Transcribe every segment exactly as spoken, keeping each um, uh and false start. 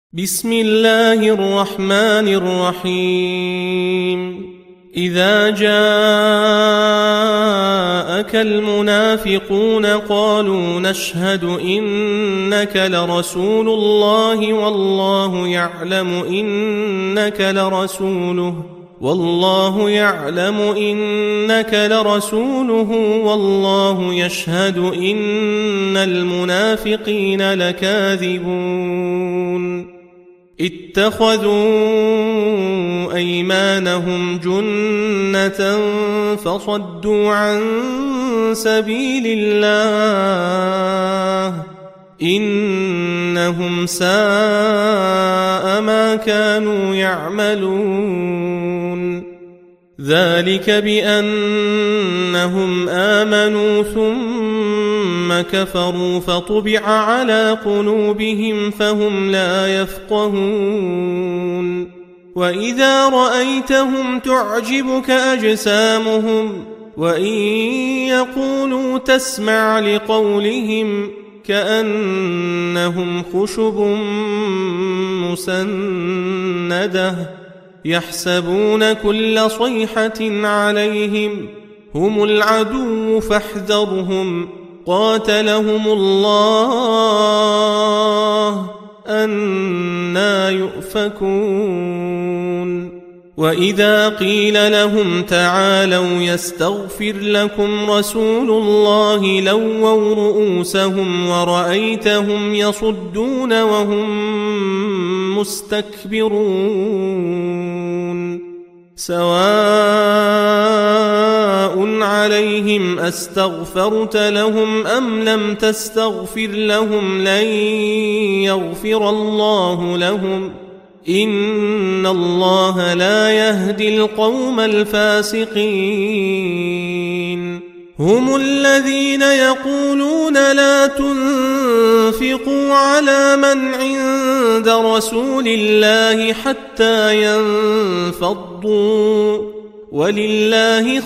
بسم الله الرحمن الرحيم إذا جاءك المنافقون قالوا نشهد إنك لرسول الله والله يعلم إنك لرسوله والله يعلم إنك لرسوله والله يشهد إن المنافقين لكاذبون اتخذوا أيمانهم جنة فصدوا عن سبيل الله إنهم ساء ما كانوا يعملون ذلك بأنهم آمنوا ثم كفروا فطبع على قلوبهم فهم لا يفقهون وإذا رأيتهم تعجبك أجسامهم وإن يقولوا تسمع لقولهم كأنهم خشب مسندة يحسبون كل صيحة عليهم هم العدو فاحذرهم قاتلهم الله أنى يؤفكون وإذا قيل لهم تعالوا يستغفر لكم رسول الله لووا رؤوسهم ورأيتهم يصدون وهم مستكبرون سواء عليهم أستغفرت لهم أم لم تستغفر لهم لن يغفر الله لهم إن الله لا يهدي القوم الفاسقين هم الذين يقولون لا تنفقوا على من عند رسول الله حتى ينفضوا ولله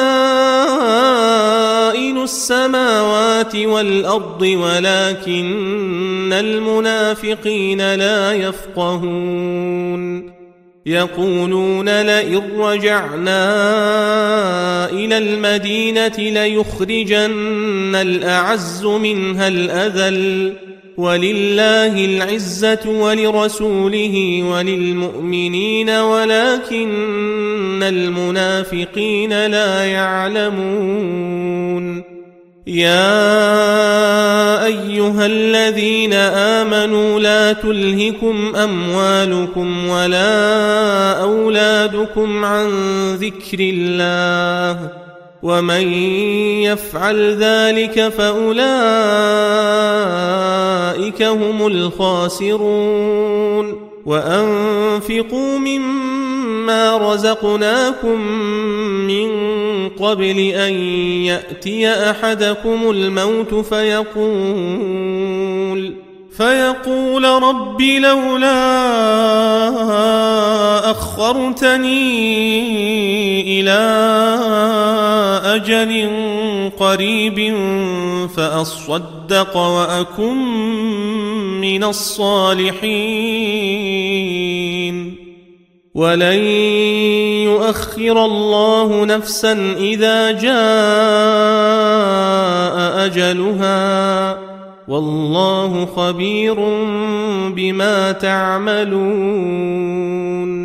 خزائن السماوات والأرض ولكن المنافقين لا يفقهون يقولون لئن رجعنا إلى المدينة ليخرجن الأعز منها الأذل ولله العزة ولرسوله وللمؤمنين ولكن المنافقين لا يعلمون يا أيها الذين آمنوا لا تلهكم أموالكم ولا أولادكم عن ذكر الله ومن يفعل ذلك فأولئك هم الخاسرون وأنفقوا مما رزقناكم من قبل أن يأتي أحدكم الموت فيقول فيقول رب لولا أخرتني إلى أجل قريب فأصدق وأكن من الصالحين ولن يؤخر الله نفسا إذا جاء أجلها والله خبير بما تعملون